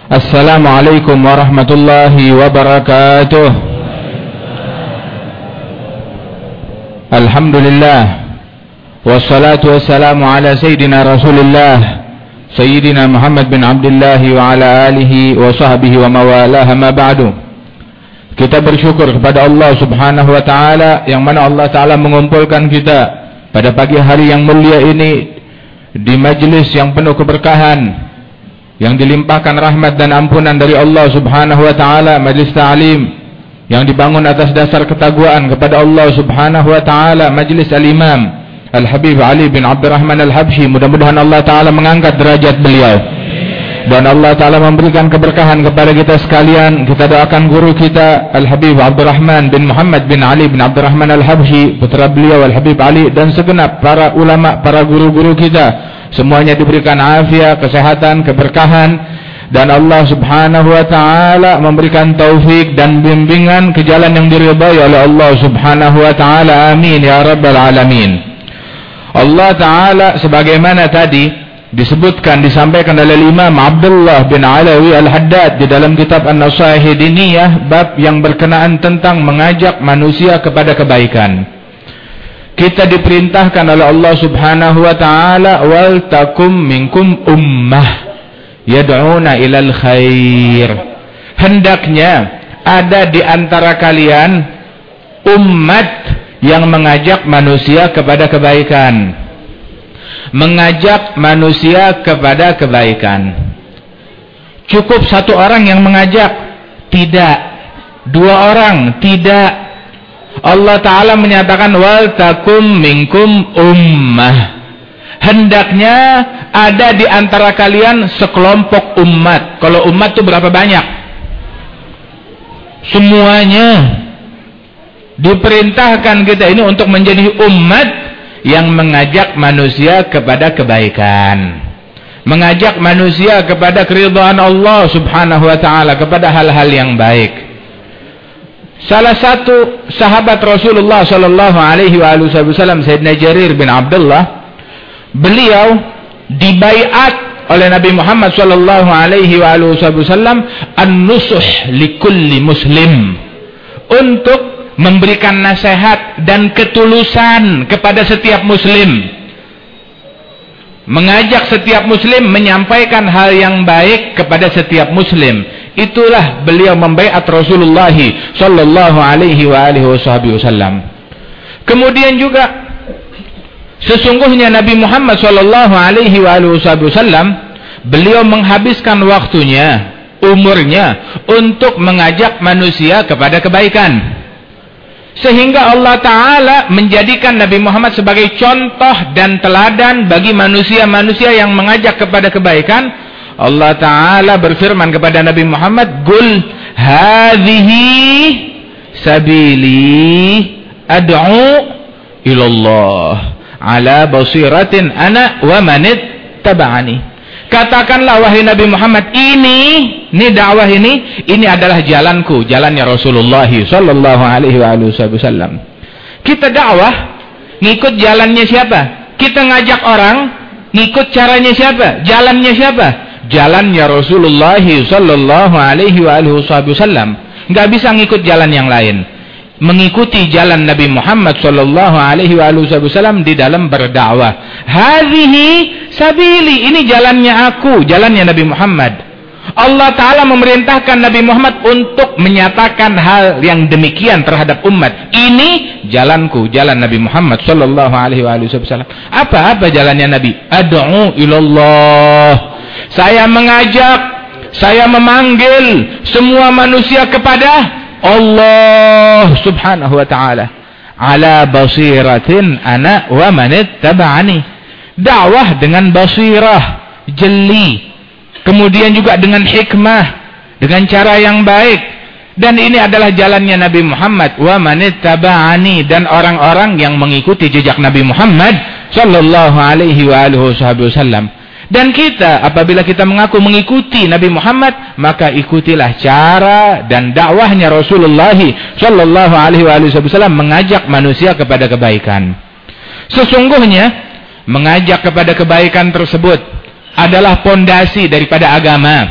Assalamualaikum warahmatullahi wabarakatuh. Alhamdulillah, wassalatu wassalamu ala sayyidina Rasulillah, Sayyidina Muhammad bin Abdullah wa ala alihi wa sahbihi wa mawalaha, ma ba'du. Kita bersyukur kepada Allah subhanahu wa ta'ala, yang mana Allah ta'ala mengumpulkan kita pada pagi hari yang mulia ini di majlis yang penuh keberkahan, yang dilimpahkan rahmat dan ampunan dari Allah subhanahu wa ta'ala, majlis ta'lim yang dibangun atas dasar ketakwaan kepada Allah subhanahu wa ta'ala, majlis al-imam Al-Habib Ali bin Abdurrahman Al-Habsyi. Mudah-mudahan Allah ta'ala mengangkat derajat beliau dan Allah ta'ala memberikan keberkahan kepada kita sekalian. Kita doakan guru kita Al-Habib Abdurrahman bin Muhammad bin Ali bin Abdurrahman Al-Habsyi, putra beliau Al-Habib Ali, dan segenap para ulama, para guru-guru kita, semuanya diberikan afiat, kesehatan, keberkahan, dan Allah subhanahu wa ta'ala memberikan taufik dan bimbingan ke jalan yang diridhai oleh Allah subhanahu wa ta'ala. Amin ya rabbal alamin. Allah ta'ala sebagaimana tadi disebutkan, disampaikan oleh Imam Abdullah bin Alawi Al-Haddad di dalam kitab An-Nasaih Diniyah, bab yang berkenaan tentang mengajak manusia kepada kebaikan. Kita diperintahkan oleh Allah subhanahu wa ta'ala, wal takum minkum ummah yad'una ilal khair. Hendaknya ada di antara kalian umat yang mengajak manusia kepada kebaikan. Mengajak manusia kepada kebaikan. Cukup satu orang yang mengajak? Tidak. Dua orang? Tidak. Allah Ta'ala menyatakan wal takum minkum ummah. Hendaknya ada di antara kalian sekelompok umat. Kalau umat itu berapa banyak? Semuanya. Diperintahkan kita ini untuk menjadi umat yang mengajak manusia kepada kebaikan, mengajak manusia kepada keridhaan Allah subhanahu wa ta'ala, kepada hal-hal yang baik. Salah satu sahabat Rasulullah sallallahu alaihi wasallam, Sayyidina Jarir bin Abdullah, beliau dibaiat oleh Nabi Muhammad sallallahu alaihi wasallam an-nusuh likulli muslim, untuk memberikan nasihat dan ketulusan kepada setiap muslim, mengajak setiap muslim menyampaikan hal yang baik kepada setiap muslim. Itulah beliau membaiat Rasulullah sallallahu alaihi wasallam. Kemudian juga sesungguhnya Nabi Muhammad sallallahu alaihi wasallam, beliau menghabiskan waktunya, umurnya untuk mengajak manusia kepada kebaikan. Sehingga Allah Ta'ala menjadikan Nabi Muhammad sebagai contoh dan teladan bagi manusia-manusia yang mengajak kepada kebaikan. Allah Ta'ala berfirman kepada Nabi Muhammad, Qul hadhihi sabili ad'u ilallah ala basiratin ana wa manit taba'ani. Katakanlah wahai Nabi Muhammad, ini dakwah ini adalah jalanku, jalannya Rasulullah sallallahu alaihi wasallam. Kita dakwah ngikut jalannya siapa? Kita ngajak orang ngikut caranya siapa? Jalannya siapa? Jalannya Rasulullah sallallahu alaihi wasallam. Enggak bisa ngikut jalan yang lain. Mengikuti jalan Nabi Muhammad sallallahu alaihi wasallam di dalam berdakwah. Hadhihi sabili, ini jalannya aku, jalannya Nabi Muhammad. Allah Ta'ala memerintahkan Nabi Muhammad untuk menyatakan hal yang demikian terhadap umat. Ini jalanku, jalan Nabi Muhammad sallallahu alaihi wasallam. Apa jalannya Nabi? Ad'u ilallah. Saya mengajak, saya memanggil semua manusia kepada Allah subhanahu wa ta'ala. Ala basiratin ana wa manit taba'ani. Dakwah dengan basirah, jeli. Kemudian juga dengan hikmah, dengan cara yang baik. Dan ini adalah jalannya Nabi Muhammad. Wa manit taba'ani, dan orang-orang yang mengikuti jejak Nabi Muhammad sallallahu alaihi wasallam. Dan kita, apabila kita mengaku mengikuti Nabi Muhammad, maka ikutilah cara dan dakwahnya Rasulullah sallallahu alaihi wasallam mengajak manusia kepada kebaikan. Sesungguhnya mengajak kepada kebaikan tersebut adalah pondasi daripada agama.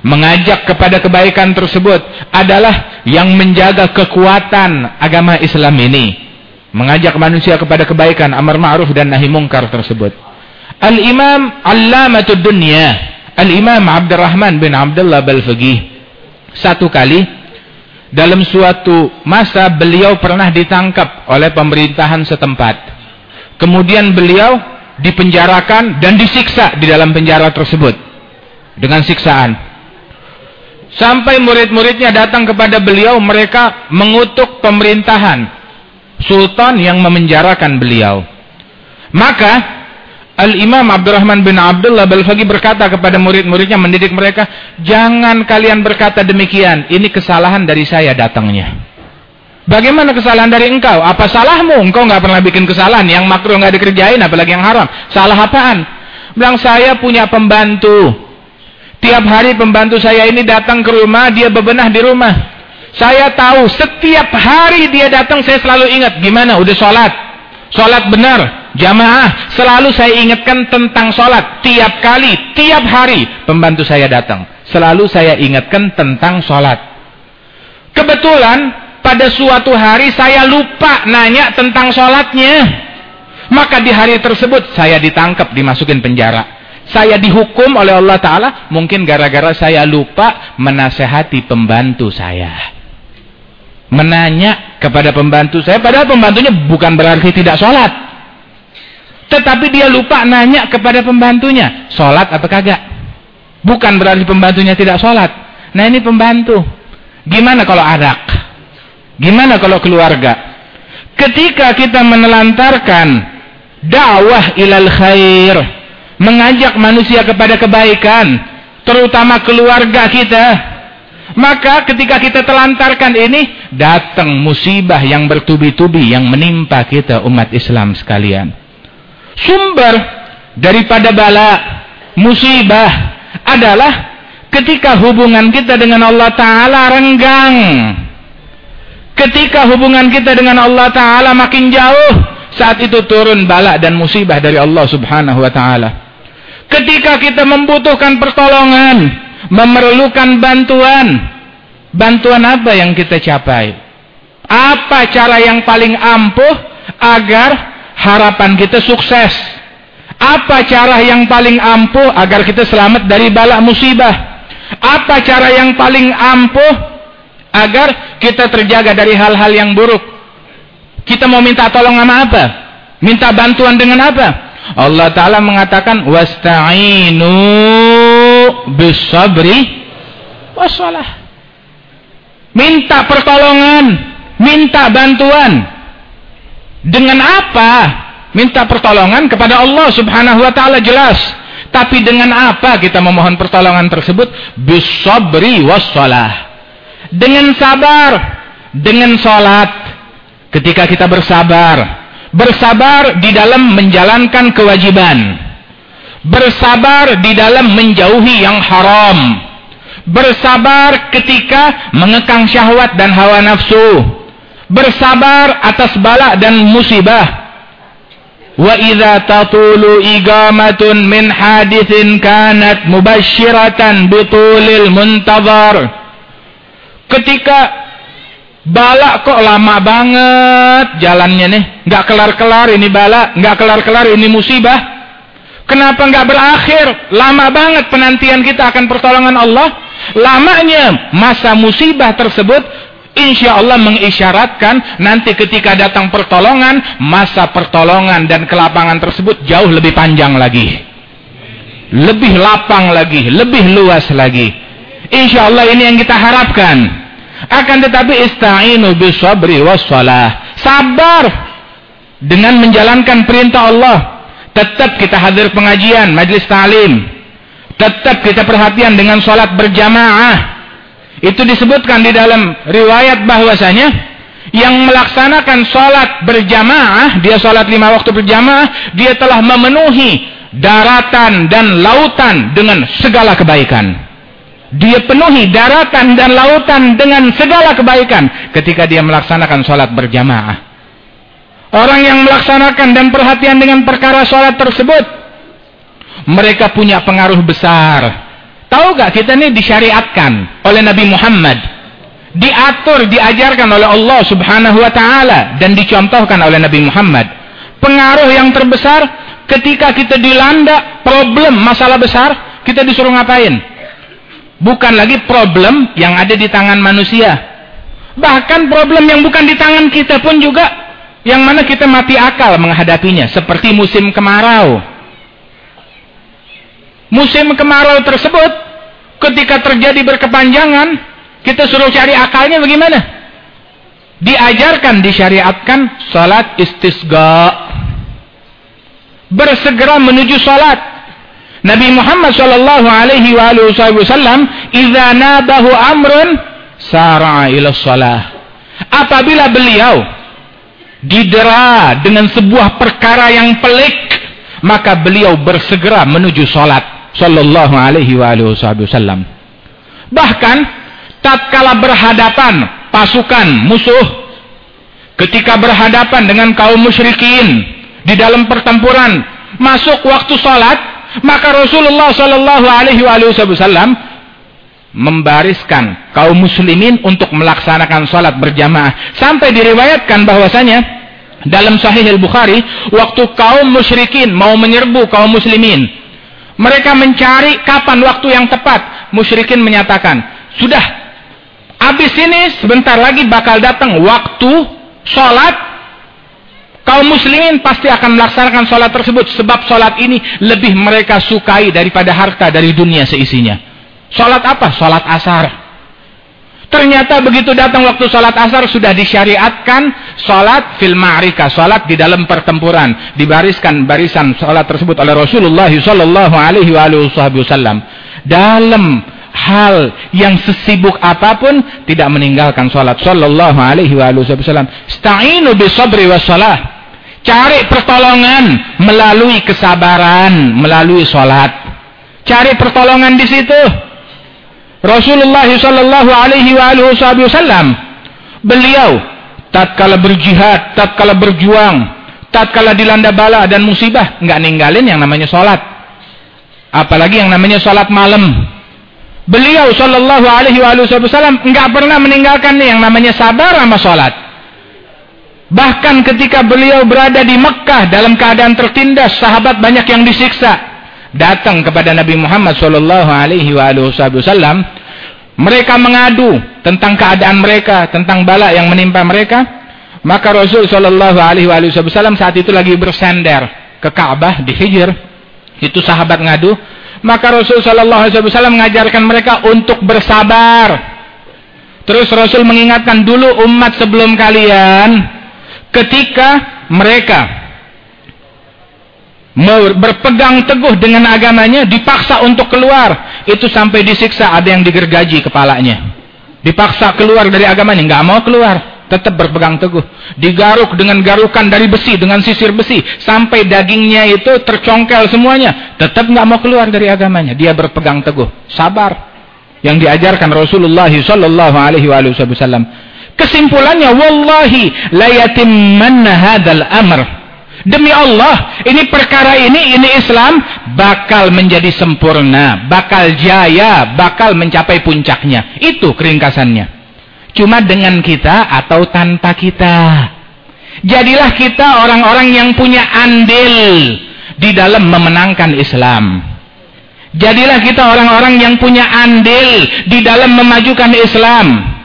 mengajak kepada kebaikan tersebut adalah yang menjaga kekuatan agama Islam ini. Mengajak manusia kepada kebaikan, amar ma'ruf dan nahi mungkar tersebut. Al-Imam Allamatud Dunya, Al-Imam Abdurrahman bin Abdullah Balfaqih, satu kali dalam suatu masa beliau pernah ditangkap oleh pemerintahan setempat. Kemudian beliau dipenjarakan dan disiksa di dalam penjara tersebut dengan siksaan. Sampai murid-muridnya datang kepada beliau, mereka mengutuk pemerintahan sultan yang memenjarakan beliau. Maka Al-Imam Abdurrahman bin Abdullah Balfaqih berkata kepada murid-muridnya, mendidik mereka, jangan kalian berkata demikian, ini kesalahan dari saya datangnya. Bagaimana kesalahan dari engkau? Apa salahmu? Engkau nggak pernah bikin kesalahan, yang makruh nggak dikerjain, apalagi yang haram. Salah apaan? Bilang, saya punya pembantu. Tiap hari pembantu saya ini datang ke rumah, dia bebenah di rumah. Saya tahu setiap hari dia datang, saya selalu ingat, gimana? Udah sholat? Sholat benar, jamaah. Selalu saya ingatkan tentang sholat. Tiap kali, tiap hari pembantu saya datang, selalu saya ingatkan tentang sholat. Kebetulan pada suatu hari saya lupa nanya tentang sholatnya. Maka di hari tersebut saya ditangkap, dimasukin penjara. Saya dihukum oleh Allah Ta'ala, mungkin gara-gara saya lupa menasehati pembantu saya. Menanya kepada pembantu saya, padahal pembantunya bukan berarti tidak sholat. Tetapi dia lupa nanya kepada pembantunya, sholat atau kagak. Bukan berarti pembantunya tidak sholat. Nah ini pembantu. Gimana kalau anak? Gimana kalau keluarga? Ketika kita menelantarkan dakwah ilal khair, mengajak manusia kepada kebaikan, terutama keluarga kita, maka ketika kita telantarkan ini, datang musibah yang bertubi-tubi yang menimpa kita umat Islam sekalian. Sumber daripada bala, musibah adalah ketika hubungan kita dengan Allah Ta'ala renggang. Ketika hubungan kita dengan Allah Ta'ala makin jauh, saat itu turun bala dan musibah dari Allah Subhanahu wa Ta'ala. Ketika kita membutuhkan pertolongan, memerlukan bantuan, bantuan apa yang kita capai? Apa cara yang paling ampuh agar harapan kita sukses? Apa cara yang paling ampuh agar kita selamat dari bala musibah? Apa cara yang paling ampuh agar kita terjaga dari hal-hal yang buruk? Kita mau minta tolong sama apa? Minta bantuan dengan apa? Allah Ta'ala mengatakan, wasta'inu bisabri wassalah. Minta pertolongan, minta bantuan. Dengan apa? Minta pertolongan kepada Allah Subhanahu wa Ta'ala, jelas. Tapi dengan apa kita memohon pertolongan tersebut? Bisabri wassalah. Dengan sabar, dengan salat. Ketika kita bersabar di dalam menjalankan kewajiban, bersabar di dalam menjauhi yang haram, bersabar ketika mengekang syahwat dan hawa nafsu, bersabar atas bala dan musibah. Wa idza tatulu igamatun min hadithin kanat mubashiratan bitulil muntazar. Ketika bala kok lama banget jalannya nih, nggak kelar-kelar ini bala, nggak kelar-kelar ini musibah. Kenapa nggak berakhir? Lama banget penantian kita akan pertolongan Allah. Lamanya masa musibah tersebut, insya Allah mengisyaratkan nanti ketika datang pertolongan, masa pertolongan dan kelapangan tersebut jauh lebih panjang lagi, lebih lapang lagi, lebih luas lagi. Insya Allah ini yang kita harapkan. Akan tetapi ista'inu bisabri wassalah. Sabar dengan menjalankan perintah Allah. Tetap kita hadir pengajian, majlis ta'lim. Tetap kita perhatian dengan sholat berjamaah. Itu disebutkan di dalam riwayat bahwasanya yang melaksanakan sholat berjamaah, dia sholat 5 waktu berjamaah, dia telah memenuhi daratan dan lautan dengan segala kebaikan. Dia penuhi daratan dan lautan dengan segala kebaikan ketika dia melaksanakan sholat berjamaah. Orang yang melaksanakan dan perhatian dengan perkara sholat tersebut, mereka punya pengaruh besar Tahu gak kita ini disyariatkan oleh Nabi Muhammad, diatur, diajarkan oleh Allah Subhanahu wa ta'ala, dan dicontohkan oleh Nabi Muhammad. Pengaruh yang terbesar ketika kita dilanda problem masalah besar, kita disuruh ngapain? Bukan lagi problem yang ada di tangan manusia, bahkan problem yang bukan di tangan kita pun juga, yang mana kita mati akal menghadapinya, seperti musim kemarau. Musim kemarau tersebut ketika terjadi berkepanjangan, kita suruh cari akalnya bagaimana? Diajarkan, disyariatkan salat istisqa, bersegera menuju salat. Nabi Muhammad sallallahu alaihi wasallam, "Idza nabahu amrun sara'a ila shalah." Apabila beliau didera dengan sebuah perkara yang pelik, maka beliau bersegera menuju salat. Sallallahu alaihi wasallam. Bahkan tatkala berhadapan pasukan musuh, ketika berhadapan dengan kaum musyrikin di dalam pertempuran, masuk waktu salat, maka Rasulullah sallallahu alaihi wasallam membariskan kaum muslimin untuk melaksanakan salat berjamaah. Sampai diriwayatkan bahwasanya dalam Sahih Al-Bukhari, waktu kaum musyrikin mau menyerbu kaum muslimin, mereka mencari kapan waktu yang tepat. Musyrikin menyatakan, sudah, habis ini sebentar lagi bakal datang waktu sholat. Kaum muslimin pasti akan melaksanakan sholat tersebut, sebab sholat ini lebih mereka sukai daripada harta dari dunia seisinya. Sholat apa? Sholat asar. Ternyata begitu datang waktu sholat asar, sudah disyariatkan sholat fil ma'rikah, sholat di dalam pertempuran. Dibariskan barisan sholat tersebut oleh Rasulullah sallallahu alaihi wasallam. Dalam hal yang sesibuk apapun, tidak meninggalkan sholat. Sallallahu alaihi wasallam. Sta'inu bisabri wassalah. Cari pertolongan melalui kesabaran, melalui sholat. Cari pertolongan di situ. Rasulullah sallallahu alaihi wasallam, beliau tatkala berjihad, tatkala berjuang, tatkala dilanda bala dan musibah, enggak ninggalin yang namanya salat. Apalagi yang namanya salat malam. Beliau sallallahu alaihi wasallam enggak pernah meninggalkan yang namanya sabar sama salat. Bahkan ketika beliau berada di Mekkah dalam keadaan tertindas, sahabat banyak yang disiksa, datang kepada Nabi Muhammad sallallahu alaihi wasallam, mereka mengadu tentang keadaan mereka, tentang bala yang menimpa mereka. Maka Rasul sallallahu alaihi wasallam saat itu lagi bersandar ke Ka'bah di Hijr. Itu sahabat ngadu, maka Rasul sallallahu alaihi wasallam mengajarkan mereka untuk bersabar. Terus Rasul mengingatkan, dulu umat sebelum kalian, ketika mereka berpegang teguh dengan agamanya, dipaksa untuk keluar, itu sampai disiksa, ada yang digergaji kepalanya, dipaksa keluar dari agamanya, nggak mau keluar, tetap berpegang teguh, digaruk dengan garukan dari besi, dengan sisir besi, sampai dagingnya itu tercongkel semuanya, tetap nggak mau keluar dari agamanya, dia berpegang teguh, sabar, yang diajarkan Rasulullah sallallahu alaihi wasallam. Kesimpulannya, wallahi la yatimmanna hadzal amr. Demi Allah, ini perkara ini Islam bakal menjadi sempurna, bakal jaya, bakal mencapai puncaknya. Itu keringkasannya. Cuma dengan kita atau tanpa kita. Jadilah kita orang-orang yang punya andil di dalam memenangkan Islam. Jadilah kita orang-orang yang punya andil di dalam memajukan Islam.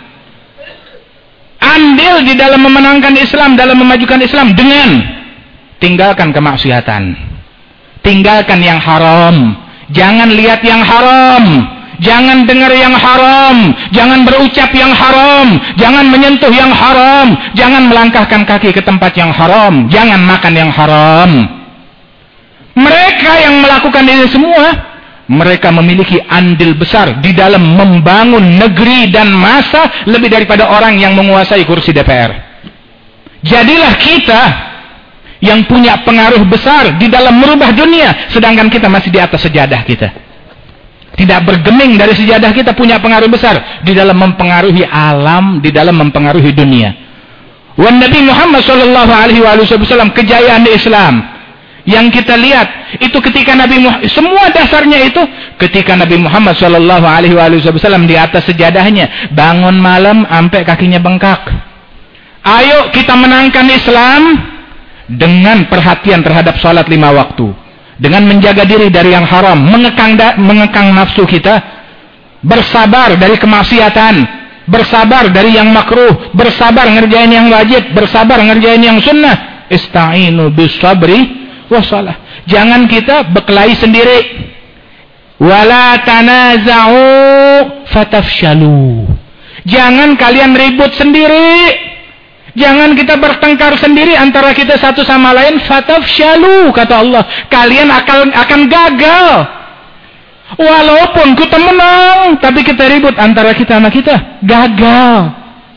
Andil di dalam memenangkan Islam, dalam memajukan Islam dengan tinggalkan kemaksiatan, tinggalkan yang haram, jangan lihat yang haram, jangan dengar yang haram, jangan berucap yang haram, jangan menyentuh yang haram, jangan melangkahkan kaki ke tempat yang haram, jangan makan yang haram. Mereka yang melakukan ini semua, mereka memiliki andil besar di dalam membangun negeri dan masa lebih daripada orang yang menguasai kursi DPR. Jadilah kita yang punya pengaruh besar di dalam merubah dunia, sedangkan kita masih di atas sejadah kita. Tidak bergeming dari sejadah kita, punya pengaruh besar di dalam mempengaruhi alam, di dalam mempengaruhi dunia. Wan Nabi Muhammad sallallahu alaihi wasallam, kejayaan Islam Yang kita lihat itu ketika Nabi Muhammad, semua dasarnya itu ketika Nabi Muhammad Shallallahu Alaihi Wasallam di atas sejadahnya bangun malam sampai kakinya bengkak. Ayo kita menangkan Islam dengan perhatian terhadap sholat 5 waktu, dengan menjaga diri dari yang haram, mengekang nafsu kita, bersabar dari kemaksiatan, bersabar dari yang makruh, bersabar ngerjain yang wajib, bersabar ngerjain yang sunnah. Ista'inu bis sabri wassalah. Jangan kita berkelahi sendiri. Wala tanaza'u fatafshalu. Jangan kalian ribut sendiri. Jangan kita bertengkar sendiri antara kita satu sama lain. Fatafshalu, kata Allah. Kalian akan gagal. Walaupun kita menang, tapi kita ribut antara kita sama kita, gagal.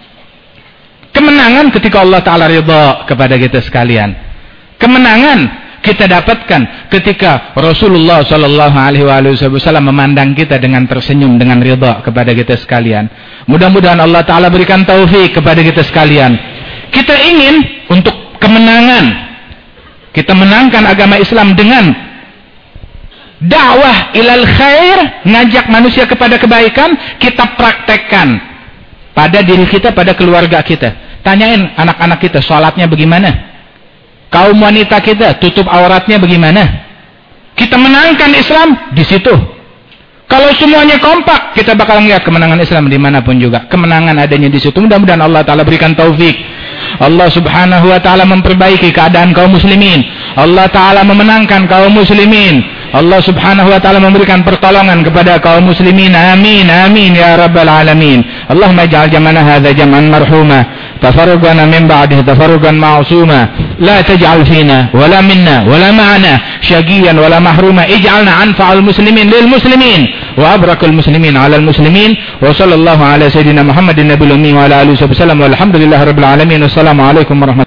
Kemenangan ketika Allah Ta'ala ridha kepada kita sekalian. Kemenangan kita dapatkan ketika Rasulullah Sallallahu Alaihi Wasallam memandang kita dengan tersenyum, dengan ridha kepada kita sekalian. Mudah-mudahan Allah Ta'ala berikan taufik kepada kita sekalian. Kita ingin untuk kemenangan. Kita menangkan agama Islam dengan dakwah ilal khair, ngajak manusia kepada kebaikan. Kita praktekkan pada diri kita, pada keluarga kita. Tanyain anak-anak kita, sholatnya bagaimana? Kaum wanita kita, tutup auratnya bagaimana? Kita menangkan Islam di situ. Kalau semuanya kompak, kita bakal melihat kemenangan Islam dimanapun juga. Kemenangan adanya di situ. Mudah-mudahan Allah Ta'ala berikan taufik. Allah Subhanahu Wa Ta'ala memperbaiki keadaan kaum muslimin. Allah Ta'ala memenangkan kaum muslimin. Allah Subhanahu Wa Ta'ala memberikan pertolongan kepada kaum muslimin. Amin, amin ya rabbal alamin. Allahumma ij'al jam'ana hadza jam'an marhuma, tafarruqana min ba'dihi tafarruqan ma'suma, la taj'al fina wala minna wala ma'ana syaqiyan wala mahruma, ij'alna anfa'al muslimin lil muslimin wa abrakal muslimin 'alal muslimin. Wa sallallahu ala sayidina Muhammadin nabiyil ummi wa ala alihi wasallam walhamdulillahirabbil alamin. Wassalamu alaikum warahmatullahi